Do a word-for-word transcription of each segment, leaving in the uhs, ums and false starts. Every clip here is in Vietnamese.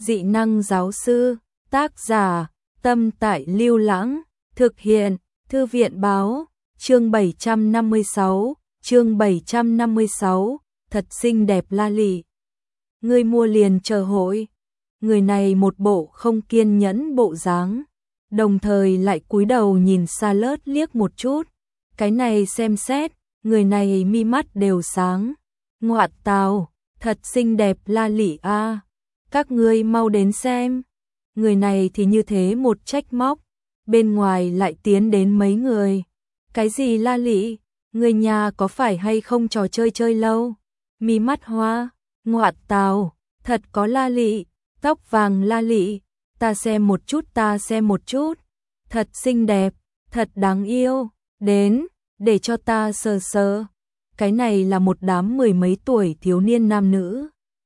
Dị năng giáo sư, tác giả, Tâm Tại Lưu Lãng, thực hiện, Thư viện báo, chương bảy trăm năm mươi sáu, chương bảy trăm năm mươi sáu, thật xinh đẹp La Lị. Ngươi mua liền chờ hội. Người này một bộ không kiên nhẫn bộ dáng, đồng thời lại cúi đầu nhìn Charlotte liếc một chút. Cái này xem xét, người này mi mắt đều sáng. Ngoạn tào, thật xinh đẹp La Lị a. Các ngươi mau đến xem. Người này thì như thế một trách móc, bên ngoài lại tiến đến mấy người. Cái gì La Lị, người nhà có phải hay không trò chơi chơi lâu? Mi mắt hoa, ngoạn tào, thật có La Lị, tóc vàng La Lị, ta xem một chút ta xem một chút. Thật xinh đẹp, thật đáng yêu, đến, để cho ta sờ sờ. Cái này là một đám mười mấy tuổi thiếu niên nam nữ.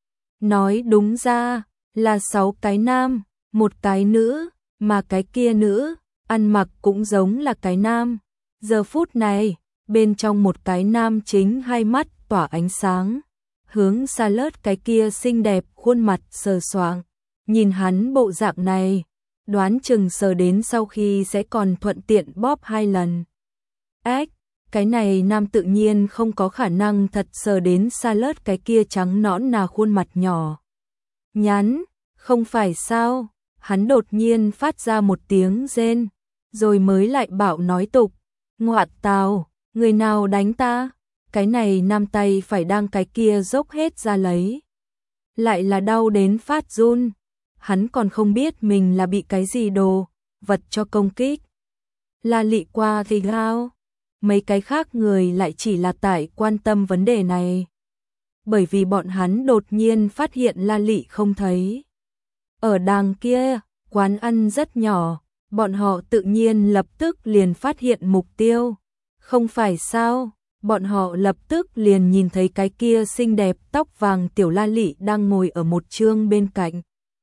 Nói đúng ra là sáu cái nam, một cái nữ, mà cái kia nữ, ăn mặc cũng giống là cái nam. Giờ phút này, bên trong một cái nam chính hai mắt tỏa ánh sáng, hướng Charlotte cái kia xinh đẹp khuôn mặt sờ soạng. Nhìn hắn bộ dạng này, đoán chừng sờ đến sau khi sẽ còn thuận tiện bóp hai lần. Ếch, cái này nam tự nhiên không có khả năng thật sờ đến Charlotte cái kia trắng nõn nà khuôn mặt nhỏ nhắn, không phải sao? Hắn đột nhiên phát ra một tiếng rên, rồi mới lại bảo nói tục. Ngoạn tào, người nào đánh ta? Cái này nam tay phải đang cái kia dốc hết ra lấy. Lại là đau đến phát run. Hắn còn không biết mình là bị cái gì đồ vật cho công kích. La Lị qua thì gao. Mấy cái khác người lại chỉ là tại quan tâm vấn đề này. Bởi vì bọn hắn đột nhiên phát hiện La Lị không thấy. Ở đằng kia, quán ăn rất nhỏ, bọn họ tự nhiên lập tức liền phát hiện mục tiêu. Không phải sao, bọn họ lập tức liền nhìn thấy cái kia xinh đẹp tóc vàng tiểu La Lị đang ngồi ở một chương bên cạnh.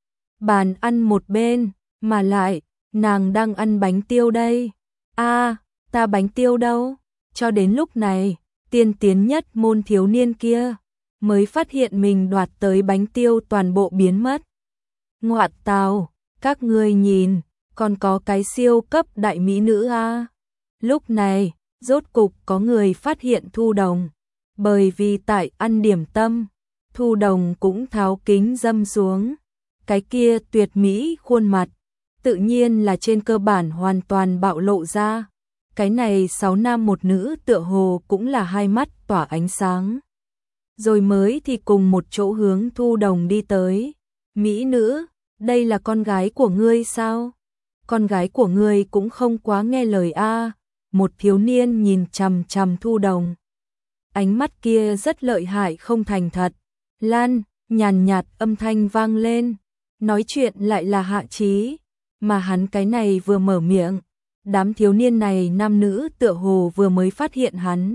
Bàn ăn một bên, mà lại, nàng đang ăn bánh tiêu đây. A, ta bánh tiêu đâu? Cho đến lúc này, tiên tiến nhất môn thiếu niên kia mới phát hiện mình đoạt tới bánh tiêu toàn bộ biến mất. Ngoạn tào, các ngươi nhìn, còn có cái siêu cấp đại mỹ nữ a. Lúc này, rốt cục có người phát hiện Thu Đồng, bởi vì tại ăn điểm tâm, Thu Đồng cũng tháo kính dâm xuống. Cái kia tuyệt mỹ khuôn mặt, tự nhiên là trên cơ bản hoàn toàn bạo lộ ra. Cái này sáu nam một nữ tựa hồ cũng là hai mắt tỏa ánh sáng. Rồi mới thì cùng một chỗ hướng Thu Đồng đi tới. Mỹ nữ, đây là con gái của ngươi sao? Con gái của ngươi cũng không quá nghe lời a. Một thiếu niên nhìn chằm chằm Thu Đồng. Ánh mắt kia rất lợi hại không thành thật. Lan, nhàn nhạt âm thanh vang lên. Nói chuyện lại là Hạ Chí. Mà hắn cái này vừa mở miệng, đám thiếu niên này nam nữ tựa hồ vừa mới phát hiện hắn.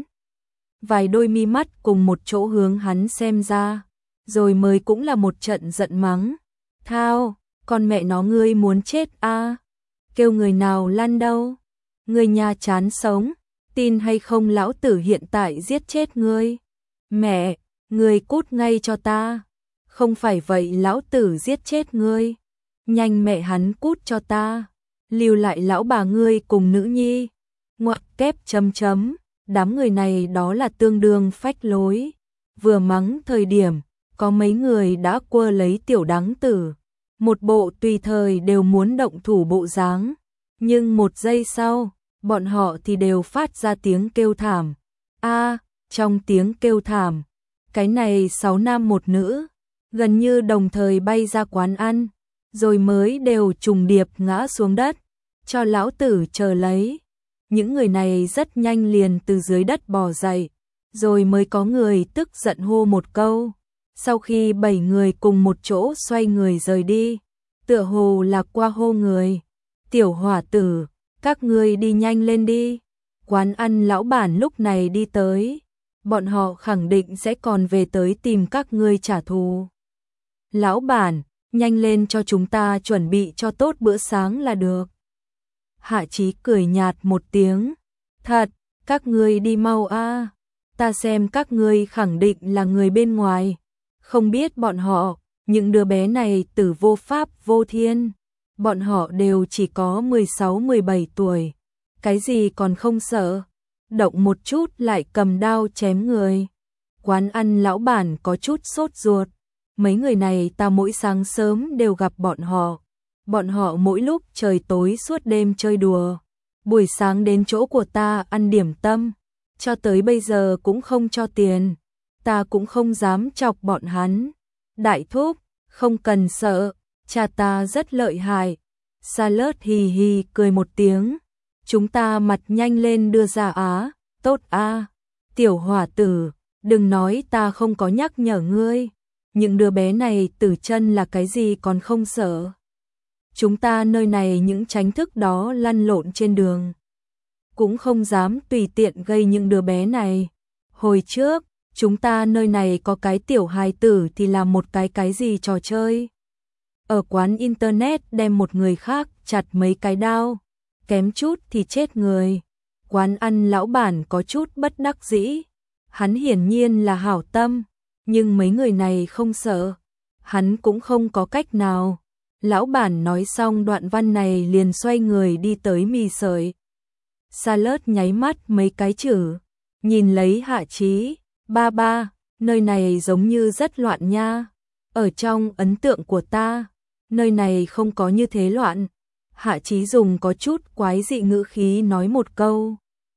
Vài đôi mi mắt cùng một chỗ hướng hắn xem ra, rồi mới cũng là một trận giận mắng. Thao, con mẹ nó ngươi muốn chết a? Kêu người nào lăn đâu? Ngươi nhà chán sống, tin hay không lão tử hiện tại giết chết ngươi. Mẹ, ngươi cút ngay cho ta. Không phải vậy lão tử giết chết ngươi. Nhanh mẹ hắn cút cho ta. Lưu lại lão bà ngươi cùng nữ nhi. Ngoặc kép chấm chấm. Đám người này đó là tương đương phách lối. Vừa mắng thời điểm, có mấy người đã quơ lấy tiểu đáng tử. Một bộ tùy thời đều muốn động thủ bộ dáng. Nhưng một giây sau, bọn họ thì đều phát ra tiếng kêu thảm. A, trong tiếng kêu thảm, cái này sáu nam một nữ, gần như đồng thời bay ra quán ăn, rồi mới đều trùng điệp ngã xuống đất, cho lão tử chờ lấy. Những người này rất nhanh liền từ dưới đất bò dậy, rồi mới có người tức giận hô một câu. Sau khi bảy người cùng một chỗ xoay người rời đi, tựa hồ là qua hô người. Tiểu hỏa tử, các ngươi đi nhanh lên đi. Quán ăn lão bản lúc này đi tới, bọn họ khẳng định sẽ còn về tới tìm các ngươi trả thù. Lão bản, nhanh lên cho chúng ta chuẩn bị cho tốt bữa sáng là được. Hạ Chí cười nhạt một tiếng. Thật, các ngươi đi mau a. Ta xem các ngươi khẳng định là người bên ngoài. Không biết bọn họ Những đứa bé này tử vô pháp vô thiên, bọn họ đều chỉ có mười sáu mười bảy tuổi, cái gì còn không sợ, động một chút lại cầm đao chém người. Quán ăn lão bản có chút sốt ruột, mấy người này ta mỗi sáng sớm đều gặp bọn họ, bọn họ mỗi lúc trời tối suốt đêm chơi đùa, buổi sáng đến chỗ của ta ăn điểm tâm, cho tới bây giờ cũng không cho tiền, ta cũng không dám chọc bọn hắn. Đại thúc, không cần sợ, cha ta rất lợi hại. Salad hì hì cười một tiếng, chúng ta mặt nhanh lên đưa ra á, tốt a. Tiểu hỏa tử, đừng nói ta không có nhắc nhở ngươi, những đứa bé này tử chân là cái gì còn không sợ. Chúng ta nơi này những tránh thức đó lăn lộn trên đường, cũng không dám tùy tiện gây những đứa bé này. Hồi trước, chúng ta nơi này có cái tiểu hài tử thì làm một cái cái gì trò chơi. Ở quán internet đem một người khác chặt mấy cái đao, kém chút thì chết người. Quán ăn lão bản có chút bất đắc dĩ, hắn hiển nhiên là hảo tâm, nhưng mấy người này không sợ, hắn cũng không có cách nào. Lão bản nói xong đoạn văn này liền xoay người đi tới mì sợi. Salad nháy mắt mấy cái chữ, nhìn lấy Hạ Chí, ba ba, nơi này giống như rất loạn nha. Ở trong ấn tượng của ta, nơi này không có như thế loạn. Hạ Chí dùng có chút quái dị ngữ khí nói một câu.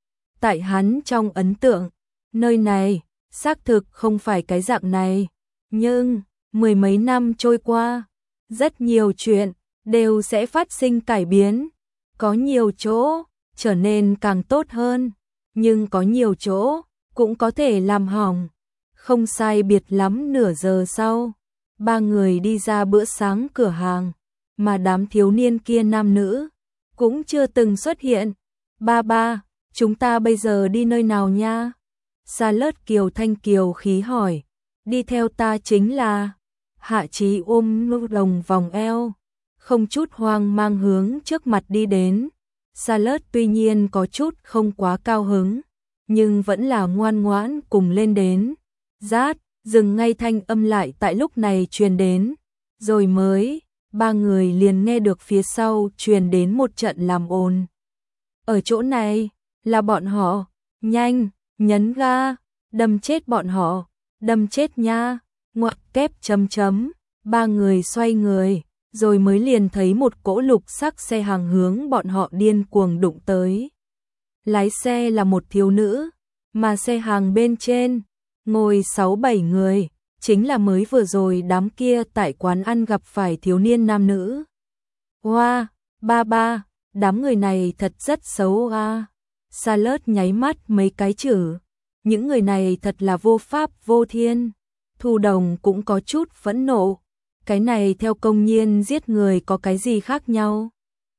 Tại hắn trong ấn tượng, nơi này, xác thực không phải cái dạng này. Nhưng, mười mấy năm trôi qua, rất nhiều chuyện, đều sẽ phát sinh cải biến. Có nhiều chỗ, trở nên càng tốt hơn. Nhưng có nhiều chỗ, cũng có thể làm hỏng. Không sai biệt lắm nửa giờ sau, ba người đi ra bữa sáng cửa hàng, mà đám thiếu niên kia nam nữ, cũng chưa từng xuất hiện. Ba ba, chúng ta bây giờ đi nơi nào nha? Salad kiều thanh kiều khí hỏi. Đi theo ta chính là. Hạ Chí ôm đồng vòng eo, không chút hoang mang hướng trước mặt đi đến. Salad tuy nhiên có chút không quá cao hứng, nhưng vẫn là ngoan ngoãn cùng lên đến. Rát, dừng ngay thanh âm lại tại lúc này truyền đến, rồi mới, ba người liền nghe được phía sau truyền đến một trận làm ồn. Ở chỗ này, là bọn họ, nhanh, nhấn ga, đâm chết bọn họ, đâm chết nha, ngoặc kép chấm chấm, ba người xoay người, rồi mới liền thấy một cỗ lục sắc xe hàng hướng bọn họ điên cuồng đụng tới. Lái xe là một thiếu nữ, mà xe hàng bên trên, ngồi sáu bảy người, chính là mới vừa rồi đám kia tại quán ăn gặp phải thiếu niên nam nữ. Hoa, wow, ba ba, đám người này thật rất xấu a. À. Salad nháy mắt mấy cái chữ, những người này thật là vô pháp vô thiên. Thu Đồng cũng có chút phẫn nộ, cái này theo công nhiên giết người có cái gì khác nhau.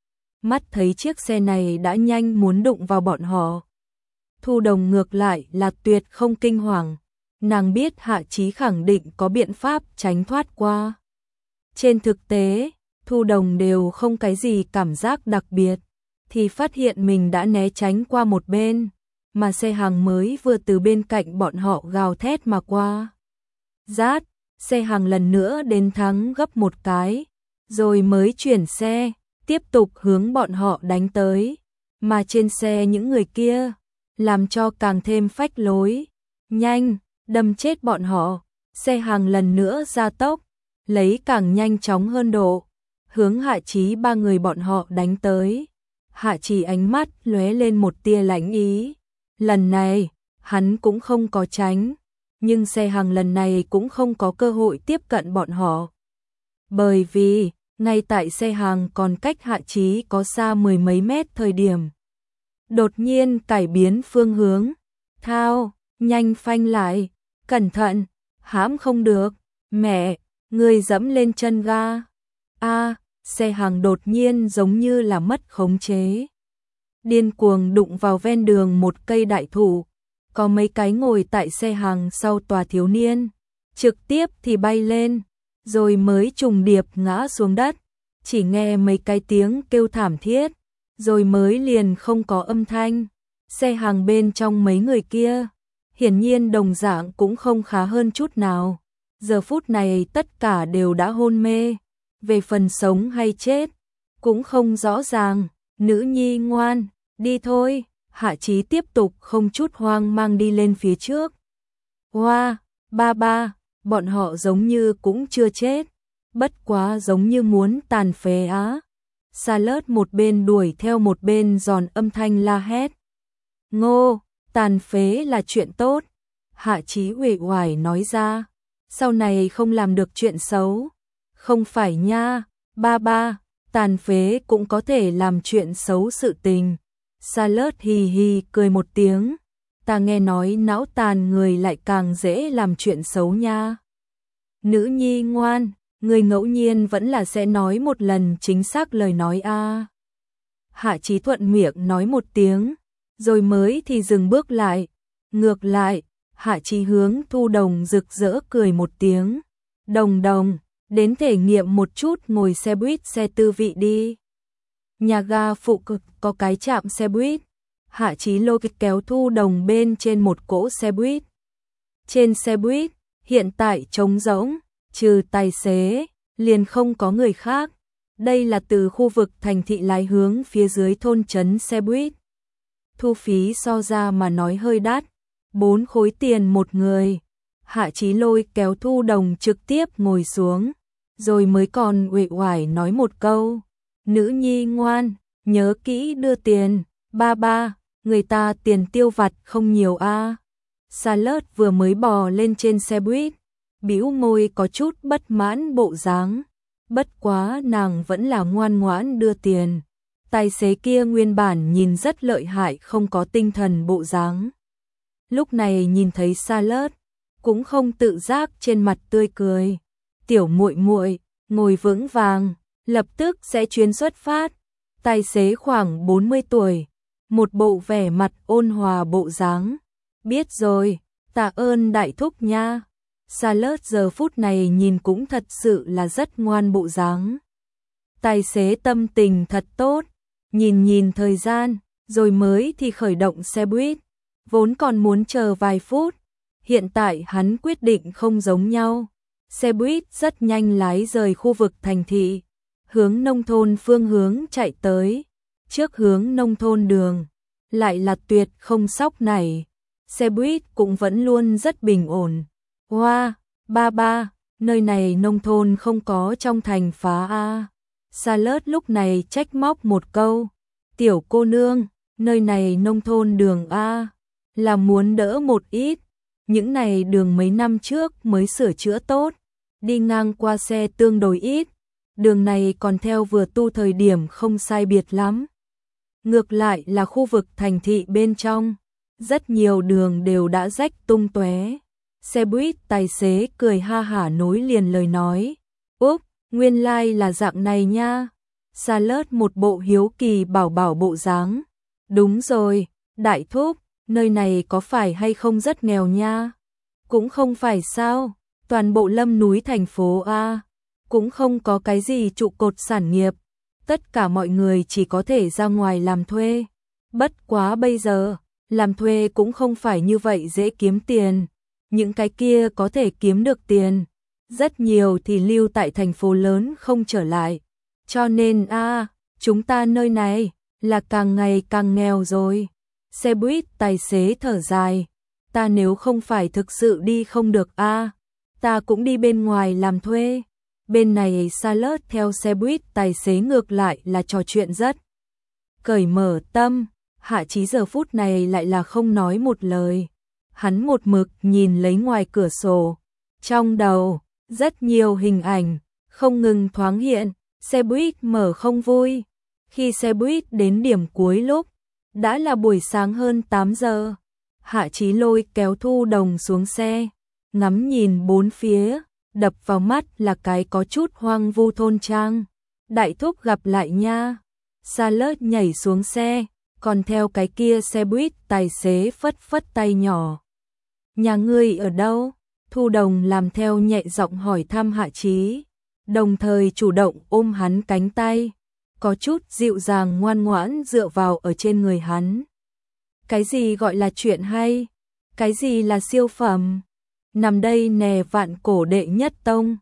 Mắt thấy chiếc xe này đã nhanh muốn đụng vào bọn họ. Thu Đồng ngược lại là tuyệt không kinh hoàng, nàng biết Hạ Chí khẳng định có biện pháp tránh thoát qua. Trên thực tế, Thu Đồng đều không cái gì cảm giác đặc biệt, thì phát hiện mình đã né tránh qua một bên, mà xe hàng mới vừa từ bên cạnh bọn họ gào thét mà qua. Rát, xe hàng lần nữa đến thắng gấp một cái, rồi mới chuyển xe, tiếp tục hướng bọn họ đánh tới, mà trên xe những người kia, làm cho càng thêm phách lối. Nhanh, đâm chết bọn họ, xe hàng lần nữa ra tốc, lấy càng nhanh chóng hơn độ, hướng Hạ Chí ba người bọn họ đánh tới. Hạ Chí ánh mắt lóe lên một tia lãnh ý, lần này, hắn cũng không có tránh, nhưng xe hàng lần này cũng không có cơ hội tiếp cận bọn họ. Bởi vì, ngay tại xe hàng còn cách Hạ Chí có xa mười mấy mét thời điểm, đột nhiên cải biến phương hướng, thao, nhanh phanh lại, cẩn thận, hãm không được, mẹ, người dẫm lên chân ga. A, à, xe hàng đột nhiên giống như là mất khống chế. Điên cuồng đụng vào ven đường một cây đại thụ, có mấy cái ngồi tại xe hàng sau tòa thiếu niên, trực tiếp thì bay lên, rồi mới trùng điệp ngã xuống đất, chỉ nghe mấy cái tiếng kêu thảm thiết, rồi mới liền không có âm thanh. Xe hàng bên trong mấy người kia, hiển nhiên đồng dạng cũng không khá hơn chút nào. giờ phút này tất cả đều đã hôn mê, về phần sống hay chết cũng không rõ ràng. Nữ nhi ngoan, đi thôi. Hạ Chí tiếp tục không chút hoang mang đi lên phía trước. Hoa, ba ba, bọn họ giống như cũng chưa chết, bất quá giống như muốn tàn phế á. Charlotte một bên đuổi theo một bên giòn âm thanh la hét. Ngô, tàn phế là chuyện tốt. Hạ Chí uể oải nói ra, sau này không làm được chuyện xấu. Không phải nha, ba ba, tàn phế cũng có thể làm chuyện xấu sự tình. Charlotte hì hì cười một tiếng, ta nghe nói não tàn người lại càng dễ làm chuyện xấu nha. Nữ nhi ngoan, người ngẫu nhiên vẫn là sẽ nói một lần chính xác lời nói a. À. Hạ Chí thuận miệng nói một tiếng, rồi mới thì dừng bước lại. Ngược lại, Hạ Chí hướng Thu Đồng rực rỡ cười một tiếng. Đồng đồng, đến thể nghiệm một chút ngồi xe buýt xe tư vị đi. Nhà ga phụ cực có cái trạm xe buýt. Hạ Chí lôi kéo Thu Đồng bên trên một cỗ xe buýt. Trên xe buýt, hiện tại trống rỗng, trừ tài xế, liền không có người khác. Đây là từ khu vực thành thị lái hướng phía dưới thôn trấn xe buýt. Thu phí so ra mà nói hơi đắt, bốn khối tiền một người. Hạ Chí lôi kéo Thu Đồng trực tiếp ngồi xuống, rồi mới còn uể oải nói một câu. Nữ nhi ngoan, nhớ kỹ đưa tiền, ba ba, người ta tiền tiêu vặt không nhiều a. À. Charlotte vừa mới bò lên trên xe buýt, bĩu môi có chút bất mãn bộ dáng. Bất quá nàng vẫn là ngoan ngoãn đưa tiền. Tài xế kia nguyên bản nhìn rất lợi hại không có tinh thần bộ dáng. Lúc này nhìn thấy Charlotte, cũng không tự giác trên mặt tươi cười. Tiểu muội muội, ngồi vững vàng, lập tức sẽ chuyến xuất phát. Tài xế khoảng bốn mươi tuổi, một bộ vẻ mặt ôn hòa bộ dáng. Biết rồi, tạ ơn đại thúc nha. Charlotte giờ phút này nhìn cũng thật sự là rất ngoan bộ dáng. Tài xế tâm tình thật tốt, nhìn nhìn thời gian, rồi mới thì khởi động xe buýt. Vốn còn muốn chờ vài phút, hiện tại hắn quyết định không giống nhau. Xe buýt rất nhanh lái rời khu vực thành thị, hướng nông thôn phương hướng chạy tới. Trước hướng nông thôn đường, lại là tuyệt không sóc này. Xe buýt cũng vẫn luôn rất bình ổn. Hoa, ba ba, nơi này nông thôn không có trong thành phá a. Charlotte lúc này trách móc một câu. Tiểu cô nương, nơi này nông thôn đường a, là muốn đỡ một ít. Những này đường mấy năm trước mới sửa chữa tốt, đi ngang qua xe tương đối ít. Đường này còn theo vừa tu thời điểm không sai biệt lắm. Ngược lại là khu vực thành thị bên trong, rất nhiều đường đều đã rách tung tóe. Xe buýt tài xế cười ha hả nối liền lời nói. Úp, nguyên lai like là dạng này nha. Charlotte một bộ hiếu kỳ bảo bảo bộ dáng. Đúng rồi, đại thúc, nơi này có phải hay không rất nghèo nha? Cũng không phải sao, toàn bộ lâm núi thành phố A, cũng không có cái gì trụ cột sản nghiệp. Tất cả mọi người chỉ có thể ra ngoài làm thuê. Bất quá bây giờ, làm thuê cũng không phải như vậy dễ kiếm tiền. Những cái kia có thể kiếm được tiền, rất nhiều thì lưu tại thành phố lớn không trở lại. Cho nên a, à, chúng ta nơi này là càng ngày càng nghèo rồi. Xe buýt tài xế thở dài. Ta nếu không phải thực sự đi không được a, à, ta cũng đi bên ngoài làm thuê. Bên này Charlotte theo xe buýt tài xế ngược lại là trò chuyện rất cởi mở tâm. Hạ Chí giờ phút này lại là không nói một lời. Hắn một mực nhìn lấy ngoài cửa sổ. Trong đầu, rất nhiều hình ảnh, không ngừng thoáng hiện. Xe buýt mở không vui. Khi xe buýt đến điểm cuối lúc, đã là buổi sáng hơn tám giờ. Hạ Chí lôi kéo Thu Đồng xuống xe, ngắm nhìn bốn phía, đập vào mắt là cái có chút hoang vu thôn trang. Đại thúc gặp lại nha. Charlotte nhảy xuống xe, còn theo cái kia xe buýt tài xế phất phất tay nhỏ. Nhà ngươi ở đâu? Thu Đồng làm theo nhẹ giọng hỏi thăm Hạ Chí, đồng thời chủ động ôm hắn cánh tay, có chút dịu dàng ngoan ngoãn dựa vào ở trên người hắn. Cái gì gọi là chuyện hay? Cái gì là siêu phẩm? nằm đây nè vạn cổ đệ nhất tông.